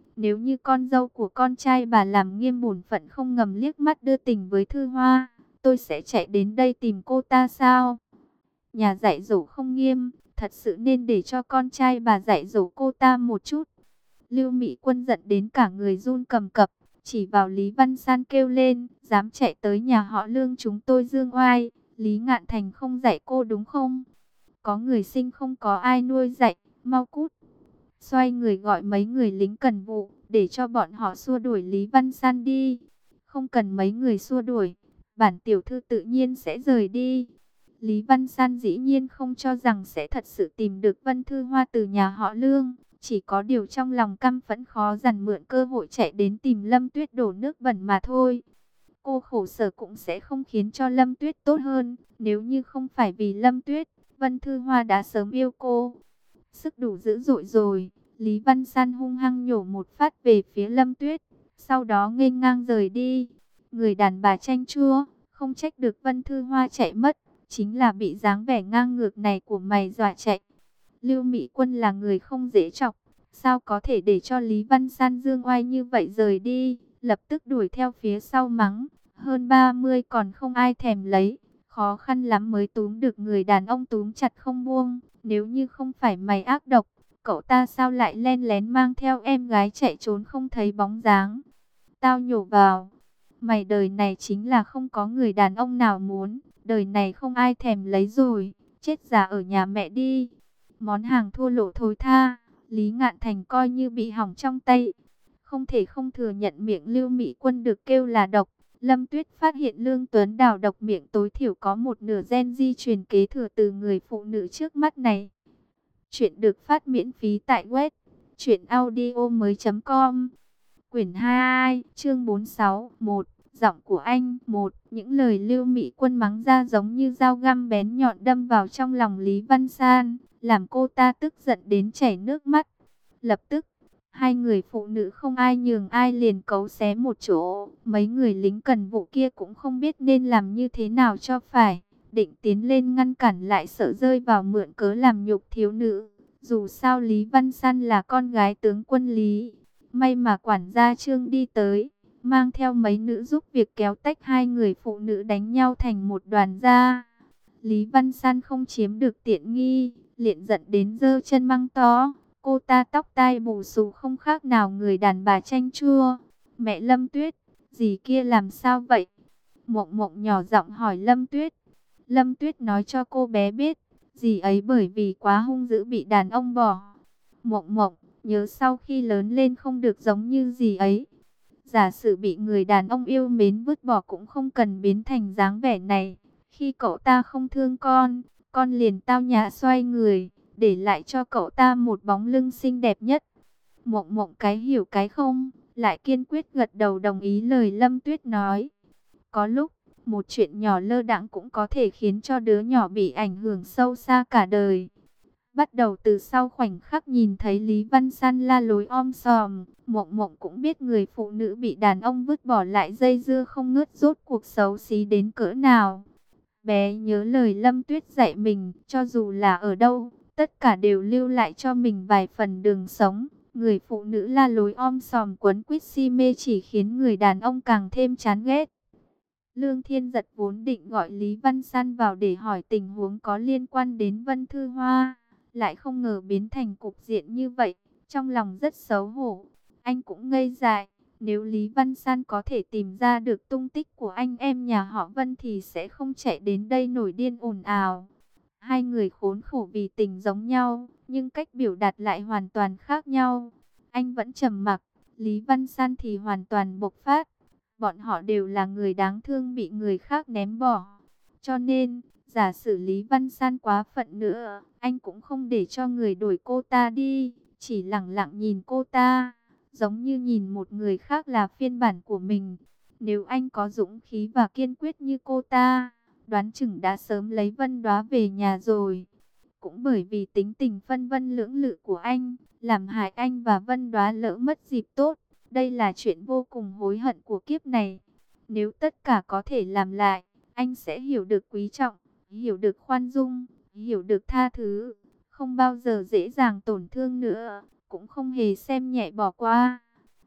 Nếu như con dâu của con trai bà làm nghiêm bổn phận không ngầm liếc mắt đưa tình với Thư Hoa, tôi sẽ chạy đến đây tìm cô ta sao? Nhà dạy dỗ không nghiêm, thật sự nên để cho con trai bà dạy dỗ cô ta một chút. Lưu Mỹ Quân giận đến cả người run cầm cập, chỉ vào Lý Văn San kêu lên, dám chạy tới nhà họ Lương chúng tôi dương oai, Lý Ngạn Thành không dạy cô đúng không? Có người sinh không có ai nuôi dạy, mau cút. Xoay người gọi mấy người lính cần vụ, để cho bọn họ xua đuổi Lý Văn San đi. Không cần mấy người xua đuổi, bản tiểu thư tự nhiên sẽ rời đi. Lý Văn San dĩ nhiên không cho rằng sẽ thật sự tìm được Vân Thư Hoa từ nhà họ Lương. Chỉ có điều trong lòng căm phẫn khó dằn mượn cơ hội chạy đến tìm Lâm Tuyết đổ nước bẩn mà thôi. Cô khổ sở cũng sẽ không khiến cho Lâm Tuyết tốt hơn. Nếu như không phải vì Lâm Tuyết, Vân Thư Hoa đã sớm yêu cô. Sức đủ dữ dội rồi. Lý Văn San hung hăng nhổ một phát về phía Lâm Tuyết. Sau đó nghênh ngang rời đi. Người đàn bà chanh chua, không trách được Vân Thư Hoa chạy mất. Chính là bị dáng vẻ ngang ngược này của mày dọa chạy. Lưu Mỹ Quân là người không dễ chọc. Sao có thể để cho Lý Văn San dương oai như vậy rời đi. Lập tức đuổi theo phía sau mắng. Hơn ba mươi còn không ai thèm lấy. Khó khăn lắm mới túm được người đàn ông túm chặt không buông. Nếu như không phải mày ác độc, cậu ta sao lại len lén mang theo em gái chạy trốn không thấy bóng dáng. Tao nhổ vào. Mày đời này chính là không có người đàn ông nào muốn. Đời này không ai thèm lấy rồi. Chết già ở nhà mẹ đi. Món hàng thua lỗ thối tha. Lý Ngạn Thành coi như bị hỏng trong tay. Không thể không thừa nhận miệng Lưu Mỹ Quân được kêu là độc. Lâm Tuyết phát hiện Lương Tuấn Đào độc miệng tối thiểu có một nửa gen di truyền kế thừa từ người phụ nữ trước mắt này. Chuyện được phát miễn phí tại web truyện audio mới com. Quyển hai, chương bốn mươi sáu, một. Giọng của anh, một. Những lời Lưu Mỹ Quân mắng ra giống như dao găm bén nhọn đâm vào trong lòng Lý Văn San, làm cô ta tức giận đến chảy nước mắt. Lập tức, hai người phụ nữ không ai nhường ai liền cấu xé một chỗ. Mấy người lính cần vụ kia cũng không biết nên làm như thế nào cho phải. Định tiến lên ngăn cản lại sợ rơi vào mượn cớ làm nhục thiếu nữ. Dù sao Lý Văn San là con gái tướng quân Lý. May mà quản gia Trương đi tới, mang theo mấy nữ giúp việc kéo tách hai người phụ nữ đánh nhau thành một đoàn ra. Lý Văn San không chiếm được tiện nghi, liền giận đến giơ chân mắng to. Cô ta tóc tai bù xù không khác nào người đàn bà chanh chua. Mẹ Lâm Tuyết, dì kia làm sao vậy? Mộng Mộng nhỏ giọng hỏi Lâm Tuyết. Lâm Tuyết nói cho cô bé biết, dì ấy bởi vì quá hung dữ bị đàn ông bỏ. Mộng Mộng, nhớ sau khi lớn lên không được giống như dì ấy. Giả sử bị người đàn ông yêu mến vứt bỏ cũng không cần biến thành dáng vẻ này. Khi cậu ta không thương con, con liền tao nhã xoay người, để lại cho cậu ta một bóng lưng xinh đẹp nhất. Mộng Mộng cái hiểu cái không, lại kiên quyết gật đầu đồng ý lời Lâm Tuyết nói. Có lúc, một chuyện nhỏ lơ đãng cũng có thể khiến cho đứa nhỏ bị ảnh hưởng sâu xa cả đời. Bắt đầu từ sau khoảnh khắc nhìn thấy Lý Văn San la lối om sòm, Mộng Mộng cũng biết người phụ nữ bị đàn ông vứt bỏ lại dây dưa không ngớt rốt cuộc xấu xí đến cỡ nào. Bé nhớ lời Lâm Tuyết dạy mình, cho dù là ở đâu, tất cả đều lưu lại cho mình vài phần đường sống. Người phụ nữ la lối om sòm quấn quýt si mê chỉ khiến người đàn ông càng thêm chán ghét. Lương Thiên Giật vốn định gọi Lý Văn San vào để hỏi tình huống có liên quan đến Vân Thư Hoa, lại không ngờ biến thành cục diện như vậy, trong lòng rất xấu hổ. Anh cũng ngây dại, nếu Lý Văn San có thể tìm ra được tung tích của anh em nhà họ Vân thì sẽ không chạy đến đây nổi điên ồn ào. Hai người khốn khổ vì tình giống nhau, nhưng cách biểu đạt lại hoàn toàn khác nhau. Anh vẫn trầm mặc, Lý Văn San thì hoàn toàn bộc phát. Bọn họ đều là người đáng thương bị người khác ném bỏ. Cho nên, giả sử Lý Văn San quá phận nữa, anh cũng không để cho người đuổi cô ta đi, chỉ lặng lặng nhìn cô ta, giống như nhìn một người khác là phiên bản của mình. Nếu anh có dũng khí và kiên quyết như cô ta, đoán chừng đã sớm lấy Vân Đóa về nhà rồi. Cũng bởi vì tính tình phân vân lưỡng lự của anh, làm hại anh và Vân Đóa lỡ mất dịp tốt. Đây là chuyện vô cùng hối hận của kiếp này. Nếu tất cả có thể làm lại, anh sẽ hiểu được quý trọng, hiểu được khoan dung, hiểu được tha thứ, không bao giờ dễ dàng tổn thương nữa, cũng không hề xem nhẹ bỏ qua.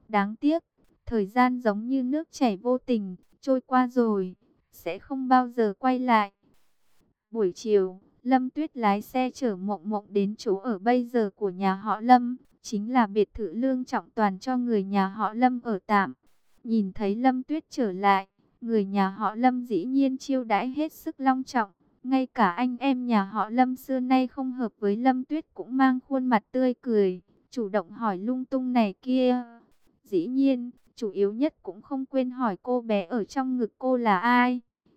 Đáng tiếc, thời gian giống như nước chảy vô tình, trôi qua rồi, sẽ không bao giờ quay lại. Buổi chiều, Lâm Tuyết lái xe chở Mộng Mộng đến chỗ ở bây giờ của nhà họ Lâm, chính là biệt thự Lương Trọng Toàn cho người nhà họ Lâm ở tạm. Nhìn thấy Lâm Tuyết trở lại, người nhà họ Lâm dĩ nhiên chiêu đãi hết sức long trọng. Ngay cả anh em nhà họ Lâm xưa nay không hợp với Lâm Tuyết cũng mang khuôn mặt tươi cười, chủ động hỏi lung tung này kia. Dĩ nhiên, chủ yếu nhất cũng không quên hỏi cô bé ở trong ngực cô là ai.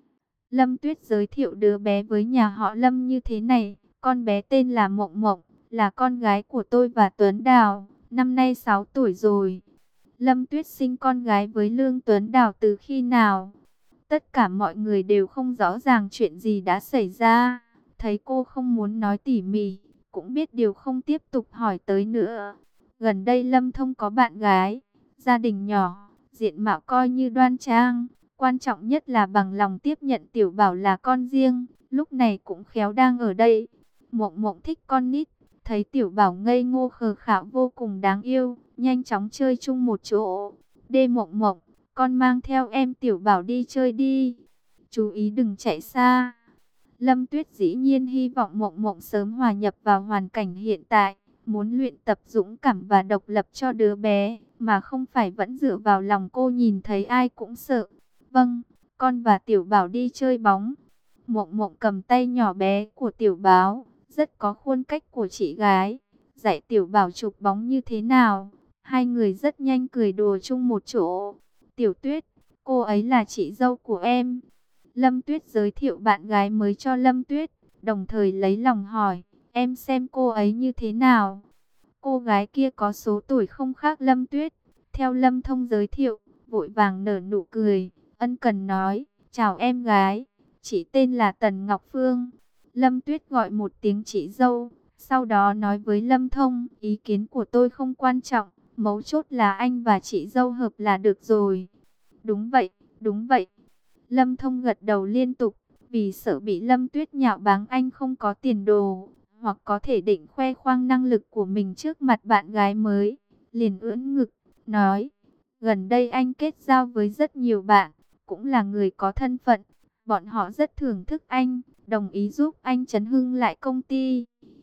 Lâm Tuyết giới thiệu đứa bé với nhà họ Lâm như thế này, con bé tên là Mộng Mộng, là con gái của tôi và Tuấn Đào, năm nay sáu tuổi rồi. Lâm Tuyết sinh con gái với Lương Tuấn Đào từ khi nào? Tất cả mọi người đều không rõ ràng chuyện gì đã xảy ra, thấy cô không muốn nói tỉ mỉ, cũng biết điều không tiếp tục hỏi tới nữa. Gần đây Lâm Thông có bạn gái, gia đình nhỏ, diện mạo coi như đoan trang. Quan trọng nhất là bằng lòng tiếp nhận Tiểu Bảo là con riêng, lúc này cũng khéo đang ở đây. Mộng Mộng thích con nít, thấy Tiểu Bảo ngây ngô khờ khạo vô cùng đáng yêu, nhanh chóng chơi chung một chỗ. Đê Mộng Mộng, con mang theo em Tiểu Bảo đi chơi đi, chú ý đừng chạy xa. Lâm Tuyết dĩ nhiên hy vọng Mộng Mộng sớm hòa nhập vào hoàn cảnh hiện tại, muốn luyện tập dũng cảm và độc lập cho đứa bé, mà không phải vẫn dựa vào lòng cô nhìn thấy ai cũng sợ. Vâng, con và Tiểu Bảo đi chơi bóng. Mộng Mộng cầm tay nhỏ bé của Tiểu Bảo, rất có khuôn cách của chị gái, dạy Tiểu Bảo chụp bóng như thế nào. Hai người rất nhanh cười đùa chung một chỗ. Tiểu Tuyết, cô ấy là chị dâu của em. Lâm Tuyết giới thiệu bạn gái mới cho Lâm Tuyết, đồng thời lấy lòng hỏi, em xem cô ấy như thế nào. Cô gái kia có số tuổi không khác Lâm Tuyết, theo Lâm Thông giới thiệu, vội vàng nở nụ cười, ân cần nói, chào em gái, chị tên là Tần Ngọc Phương. Lâm Tuyết gọi một tiếng chị dâu, sau đó nói với Lâm Thông, ý kiến của tôi không quan trọng, mấu chốt là anh và chị dâu hợp là được rồi. Đúng vậy, đúng vậy. Lâm Thông gật đầu liên tục, vì sợ bị Lâm Tuyết nhạo báng anh không có tiền đồ, hoặc có thể định khoe khoang năng lực của mình trước mặt bạn gái mới. Liền ưỡn ngực, nói, gần đây anh kết giao với rất nhiều bạn, cũng là người có thân phận. Bọn họ rất thưởng thức anh, đồng ý giúp anh trấn hưng lại công ty.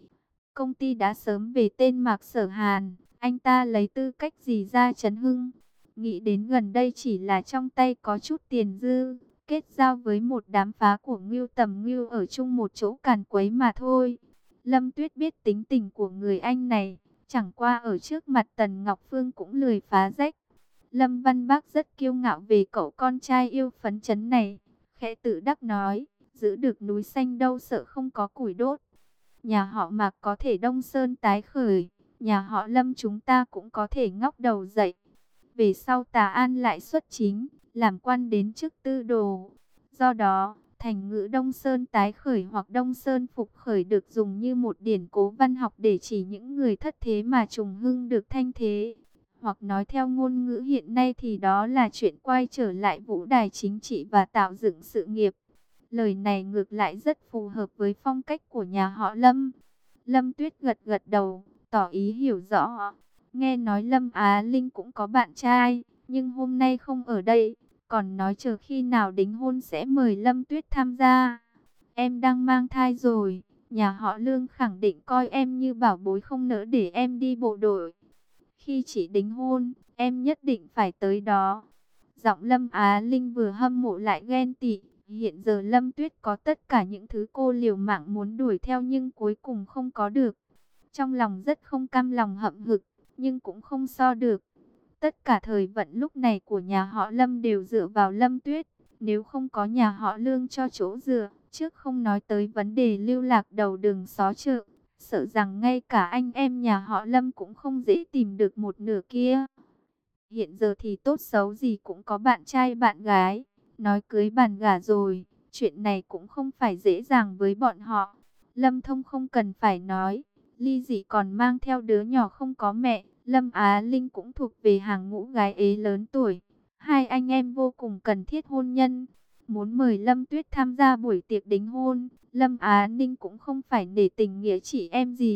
Công ty đã sớm về tên Mạc Sở Hàn, anh ta lấy tư cách gì ra trấn hưng? Nghĩ đến gần đây chỉ là trong tay có chút tiền dư, kết giao với một đám phá của Ngưu Tầm Ngưu ở chung một chỗ càn quấy mà thôi. Lâm Tuyết biết tính tình của người anh này, chẳng qua ở trước mặt Tần Ngọc Phương cũng lười phá rách. Lâm Văn Bác rất kiêu ngạo về cậu con trai yêu phấn chấn này, khẽ tự đắc nói, giữ được núi xanh đâu sợ không có củi đốt. Nhà họ Mạc có thể đông sơn tái khởi, nhà họ Lâm chúng ta cũng có thể ngóc đầu dậy. Về sau Tà An lại xuất chính, làm quan đến chức tư đồ. Do đó, thành ngữ Đông Sơn tái khởi hoặc Đông Sơn phục khởi được dùng như một điển cố văn học để chỉ những người thất thế mà trùng hưng được thanh thế. Hoặc nói theo ngôn ngữ hiện nay thì đó là chuyện quay trở lại vũ đài chính trị và tạo dựng sự nghiệp. Lời này ngược lại rất phù hợp với phong cách của nhà họ Lâm. Lâm Tuyết gật gật đầu, tỏ ý hiểu rõ. Nghe nói Lâm Á Linh cũng có bạn trai, nhưng hôm nay không ở đây, còn nói chờ khi nào đính hôn sẽ mời Lâm Tuyết tham gia. Em đang mang thai rồi, nhà họ Lương khẳng định coi em như bảo bối không nỡ để em đi bộ đội. Khi chị đính hôn, em nhất định phải tới đó. Giọng Lâm Á Linh vừa hâm mộ lại ghen tị. Hiện giờ Lâm Tuyết có tất cả những thứ cô liều mạng muốn đuổi theo nhưng cuối cùng không có được. Trong lòng rất không cam lòng hậm hực, nhưng cũng không so được. Tất cả thời vận lúc này của nhà họ Lâm đều dựa vào Lâm Tuyết. Nếu không có nhà họ Lương cho chỗ dựa, trước không nói tới vấn đề lưu lạc đầu đường xó chợ, sợ rằng ngay cả anh em nhà họ Lâm cũng không dễ tìm được một nửa kia. Hiện giờ thì tốt xấu gì cũng có bạn trai bạn gái, nói cưới bàn gả rồi, chuyện này cũng không phải dễ dàng với bọn họ. Lâm Thông không cần phải nói, Ly Dị còn mang theo đứa nhỏ không có mẹ, Lâm Á Linh cũng thuộc về hàng ngũ gái ế lớn tuổi. Hai anh em vô cùng cần thiết hôn nhân, muốn mời Lâm Tuyết tham gia buổi tiệc đính hôn. Lâm Á Ninh cũng không phải nể tình nghĩa chị em gì,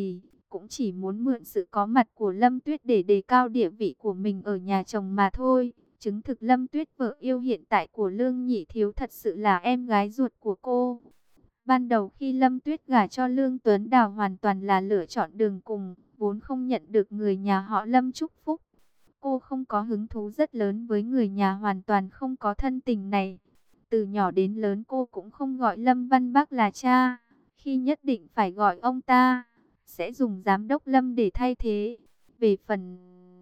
cũng chỉ muốn mượn sự có mặt của Lâm Tuyết để đề cao địa vị của mình ở nhà chồng mà thôi. Chứng thực Lâm Tuyết vợ yêu hiện tại của Lương Nhị Thiếu thật sự là em gái ruột của cô. Ban đầu khi Lâm Tuyết gả cho Lương Tuấn Đào hoàn toàn là lựa chọn đường cùng, vốn không nhận được người nhà họ Lâm chúc phúc. Cô không có hứng thú rất lớn với người nhà hoàn toàn không có thân tình này. Từ nhỏ đến lớn cô cũng không gọi Lâm Văn Bác là cha, khi nhất định phải gọi ông ta, sẽ dùng giám đốc Lâm để thay thế. Về phần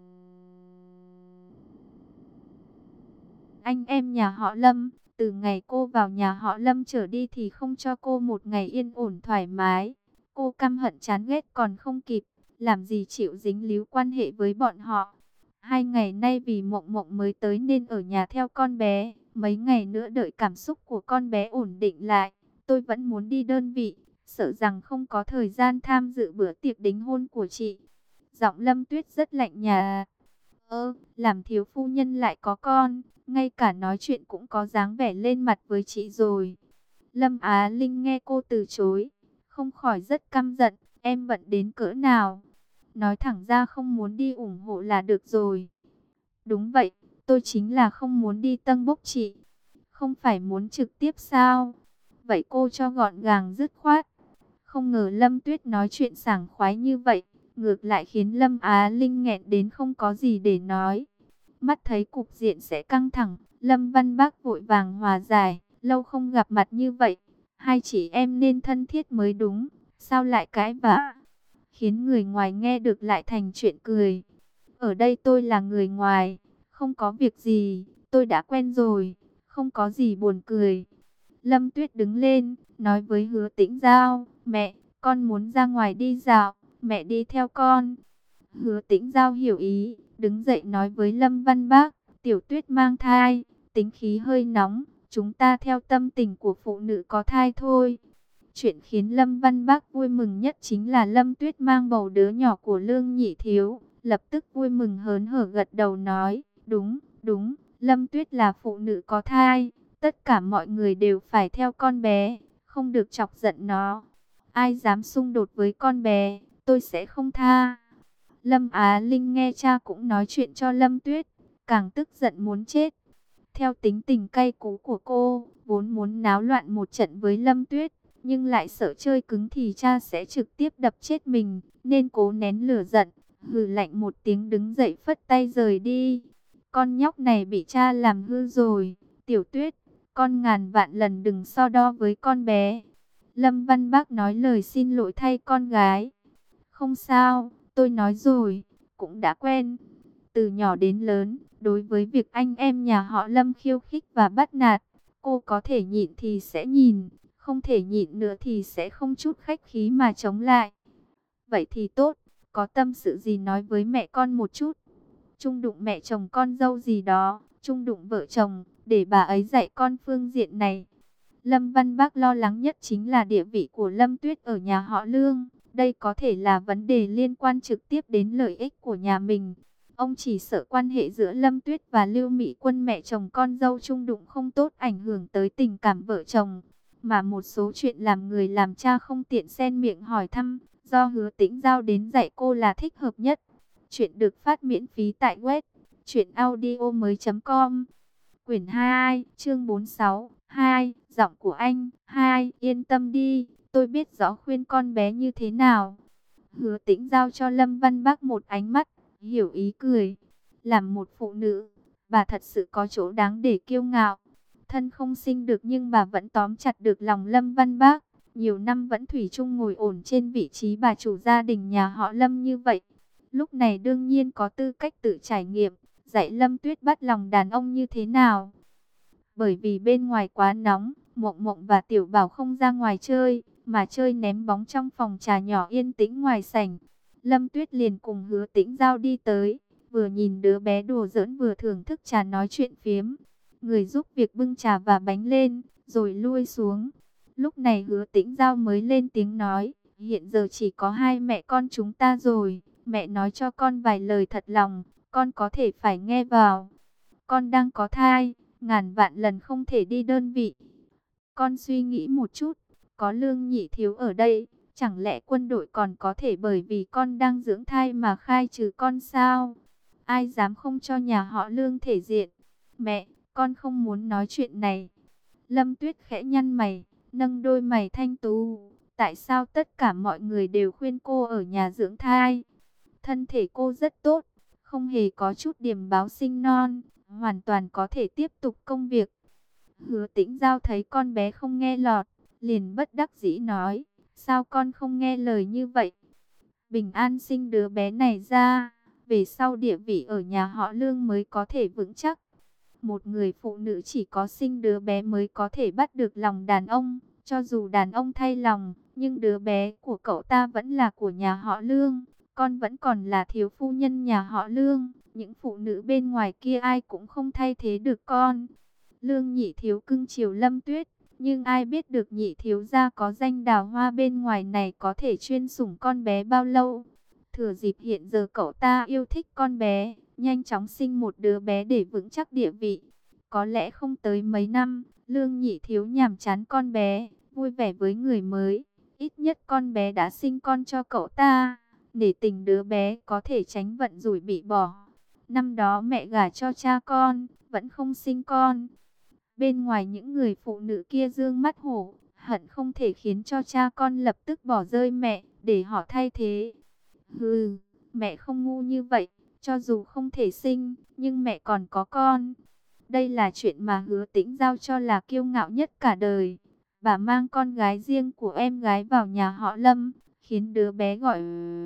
anh em nhà họ Lâm, từ ngày cô vào nhà họ Lâm trở đi thì không cho cô một ngày yên ổn thoải mái. Cô căm hận chán ghét còn không kịp, làm gì chịu dính líu quan hệ với bọn họ. Hai ngày nay vì Mộng Mộng mới tới nên ở nhà theo con bé. Mấy ngày nữa đợi cảm xúc của con bé ổn định lại, tôi vẫn muốn đi đơn vị, sợ rằng không có thời gian tham dự bữa tiệc đính hôn của chị. Giọng Lâm Tuyết rất lạnh nhà. Ơ, làm thiếu phu nhân lại có con, ngay cả nói chuyện cũng có dáng vẻ lên mặt với chị rồi. Lâm Á Linh nghe cô từ chối, không khỏi rất căm giận. Em bận đến cỡ nào? Nói thẳng ra không muốn đi ủng hộ là được rồi. Đúng vậy, tôi chính là không muốn đi tâng bốc chị. Không phải muốn trực tiếp sao? Vậy cô cho gọn gàng dứt khoát. Không ngờ Lâm Tuyết nói chuyện sảng khoái như vậy, ngược lại khiến Lâm Á Linh nghẹn đến không có gì để nói. Mắt thấy cục diện sẽ căng thẳng, Lâm Văn Bác vội vàng hòa giải. Lâu không gặp mặt như vậy, hai chị em nên thân thiết mới đúng, sao lại cãi vã? Khiến người ngoài nghe được lại thành chuyện cười. Ở đây tôi là người ngoài, không có việc gì, tôi đã quen rồi, không có gì buồn cười. Lâm Tuyết đứng lên, nói với Hứa Tĩnh Giao, mẹ, con muốn ra ngoài đi dạo, mẹ đi theo con. Hứa Tĩnh Giao hiểu ý, đứng dậy nói với Lâm Văn Bác, Tiểu Tuyết mang thai, tính khí hơi nóng, chúng ta theo tâm tình của phụ nữ có thai thôi. Chuyện khiến Lâm Văn Bác vui mừng nhất chính là Lâm Tuyết mang bầu đứa nhỏ của Lương Nhị Thiếu, lập tức vui mừng hớn hở gật đầu nói, đúng, đúng, Lâm Tuyết là phụ nữ có thai, tất cả mọi người đều phải theo con bé, không được chọc giận nó. Ai dám xung đột với con bé, tôi sẽ không tha. Lâm Á Linh nghe cha cũng nói chuyện cho Lâm Tuyết, càng tức giận muốn chết. Theo tính tình cay cú của cô, vốn muốn náo loạn một trận với Lâm Tuyết, nhưng lại sợ chơi cứng thì cha sẽ trực tiếp đập chết mình, nên cố nén lửa giận, hừ lạnh một tiếng đứng dậy phất tay rời đi. Con nhóc này bị cha làm hư rồi, Tiểu Tuyết, con ngàn vạn lần đừng so đo với con bé. Lâm Văn Bác nói lời xin lỗi thay con gái. Không sao, tôi nói rồi, cũng đã quen. Từ nhỏ đến lớn, đối với việc anh em nhà họ Lâm khiêu khích và bắt nạt, cô có thể nhịn thì sẽ nhìn, không thể nhịn nữa thì sẽ không chút khách khí mà chống lại. Vậy thì tốt, có tâm sự gì nói với mẹ con một chút. Chung đụng mẹ chồng con dâu gì đó, chung đụng vợ chồng, để bà ấy dạy con phương diện này. Lâm Văn Bác lo lắng nhất chính là địa vị của Lâm Tuyết ở nhà họ Lương. Đây có thể là vấn đề liên quan trực tiếp đến lợi ích của nhà mình. Ông chỉ sợ quan hệ giữa Lâm Tuyết và Lưu Mỹ Quân mẹ chồng con dâu chung đụng không tốt ảnh hưởng tới tình cảm vợ chồng. Mà một số chuyện làm người làm cha không tiện xen miệng hỏi thăm, do Hứa Tĩnh Giao đến dạy cô là thích hợp nhất. Chuyện được phát miễn phí tại web truyện audio mới chấm com. Quyển hai, chương bốn mươi sáu, hai, giọng của anh, hai, yên tâm đi, tôi biết rõ khuyên con bé như thế nào. Hứa Tĩnh Giao cho Lâm Văn Bác một ánh mắt, hiểu ý cười. Làm một phụ nữ, bà thật sự có chỗ đáng để kiêu ngạo. Thân không sinh được nhưng bà vẫn tóm chặt được lòng Lâm Văn Bác. Nhiều năm vẫn thủy chung ngồi ổn trên vị trí bà chủ gia đình nhà họ Lâm như vậy. Lúc này đương nhiên có tư cách tự trải nghiệm, dạy Lâm Tuyết bắt lòng đàn ông như thế nào. Bởi vì bên ngoài quá nóng, Mộng Mộng và Tiểu Bảo không ra ngoài chơi, mà chơi ném bóng trong phòng trà nhỏ yên tĩnh ngoài sảnh. Lâm Tuyết liền cùng Hứa Tĩnh Giao đi tới, vừa nhìn đứa bé đùa giỡn vừa thưởng thức trà nói chuyện phiếm. Người giúp việc bưng trà và bánh lên, rồi lui xuống. Lúc này Hứa Tĩnh Giao mới lên tiếng nói, hiện giờ chỉ có hai mẹ con chúng ta rồi, mẹ nói cho con vài lời thật lòng, con có thể phải nghe vào. Con đang có thai, ngàn vạn lần không thể đi đơn vị. Con suy nghĩ một chút, có Lương Nhị Thiếu ở đây, Chẳng lẽ quân đội còn có thể bởi vì con đang dưỡng thai mà khai trừ con sao? Ai dám không cho nhà họ Lương thể diện? Mẹ, con không muốn nói chuyện này. Lâm Tuyết khẽ nhăn mày, nâng đôi mày thanh tú. Tại sao tất cả mọi người đều khuyên cô ở nhà dưỡng thai? Thân thể cô rất tốt, không hề có chút điểm báo sinh non, hoàn toàn có thể tiếp tục công việc. Hứa Tĩnh Giao thấy con bé không nghe lọt, liền bất đắc dĩ nói, sao con không nghe lời như vậy? Bình an sinh đứa bé này ra, về sau địa vị ở nhà họ Lương mới có thể vững chắc. Một người phụ nữ chỉ có sinh đứa bé mới có thể bắt được lòng đàn ông, cho dù đàn ông thay lòng, nhưng đứa bé của cậu ta vẫn là của nhà họ Lương, con vẫn còn là thiếu phu nhân nhà họ Lương, những phụ nữ bên ngoài kia ai cũng không thay thế được con. Lương nhị thiếu cưng chiều Lâm Tuyết, nhưng ai biết được nhị thiếu gia có danh đào hoa bên ngoài này có thể chuyên sủng con bé bao lâu. Thừa dịp hiện giờ cậu ta yêu thích con bé, nhanh chóng sinh một đứa bé để vững chắc địa vị. Có lẽ không tới mấy năm, Lương nhị thiếu nhàm chán con bé, vui vẻ với người mới. Ít nhất con bé đã sinh con cho cậu ta, để tình đứa bé có thể tránh vận rủi bị bỏ. Năm đó mẹ gả cho cha con, vẫn không sinh con. Bên ngoài những người phụ nữ kia dương mắt hổ, hận không thể khiến cho cha con lập tức bỏ rơi mẹ, để họ thay thế. Hừ, mẹ không ngu như vậy, cho dù không thể sinh, nhưng mẹ còn có con. Đây là chuyện mà Hứa Tĩnh Giao cho là kiêu ngạo nhất cả đời. Bà mang con gái riêng của em gái vào nhà họ Lâm, khiến đứa bé gọi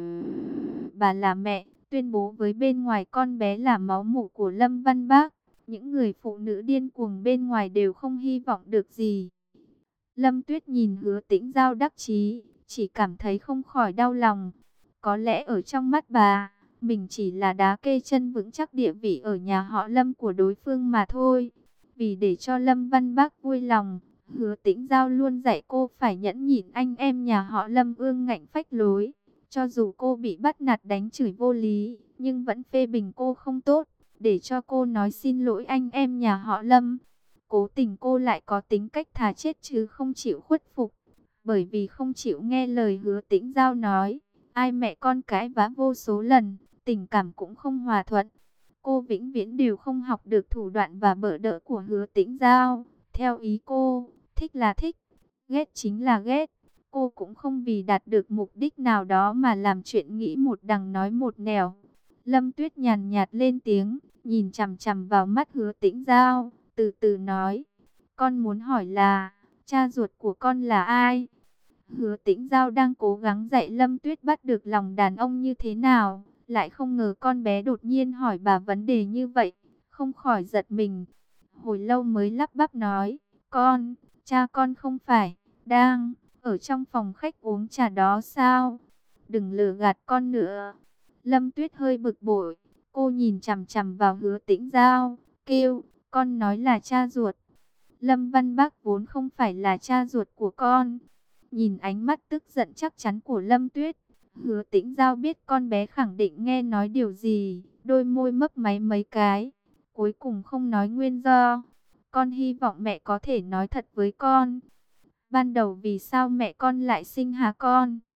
bà là mẹ, tuyên bố với bên ngoài con bé là máu mủ của Lâm Văn Bác. Những người phụ nữ điên cuồng bên ngoài đều không hy vọng được gì. Lâm Tuyết nhìn Hứa Tĩnh Giao đắc chí, chỉ cảm thấy không khỏi đau lòng. Có lẽ ở trong mắt bà, mình chỉ là đá kê chân vững chắc địa vị ở nhà họ Lâm của đối phương mà thôi. Vì để cho Lâm Văn Bác vui lòng, Hứa Tĩnh Giao luôn dạy cô phải nhẫn nhịn anh em nhà họ Lâm ương ngạnh phách lối. Cho dù cô bị bắt nạt đánh chửi vô lý, nhưng vẫn phê bình cô không tốt, để cho cô nói xin lỗi anh em nhà họ Lâm. Cố tình cô lại có tính cách thà chết chứ không chịu khuất phục. Bởi vì không chịu nghe lời Hứa Tĩnh Giao nói, ai mẹ con cãi vã vô số lần, tình cảm cũng không hòa thuận. Cô vĩnh viễn đều không học được thủ đoạn và bợ đỡ của Hứa Tĩnh Giao. Theo ý cô, thích là thích, ghét chính là ghét. Cô cũng không vì đạt được mục đích nào đó mà làm chuyện nghĩ một đằng nói một nẻo. Lâm Tuyết nhàn nhạt lên tiếng, nhìn chằm chằm vào mắt Hứa Tĩnh Giao, từ từ nói, con muốn hỏi là, cha ruột của con là ai? Hứa Tĩnh Giao đang cố gắng dạy Lâm Tuyết bắt được lòng đàn ông như thế nào, lại không ngờ con bé đột nhiên hỏi bà vấn đề như vậy, không khỏi giật mình. Hồi lâu mới lắp bắp nói, con, cha con không phải, đang ở trong phòng khách uống trà đó sao? Đừng lừa gạt con nữa. Lâm Tuyết hơi bực bội, cô nhìn chằm chằm vào Hứa Tĩnh Giao, kêu, con nói là cha ruột. Lâm Văn Bác vốn không phải là cha ruột của con. Nhìn ánh mắt tức giận chắc chắn của Lâm Tuyết, Hứa Tĩnh Giao biết con bé khẳng định nghe nói điều gì, đôi môi mấp máy mấy cái, cuối cùng không nói nguyên do. Con hy vọng mẹ có thể nói thật với con. Ban đầu vì sao mẹ con lại sinh hả con?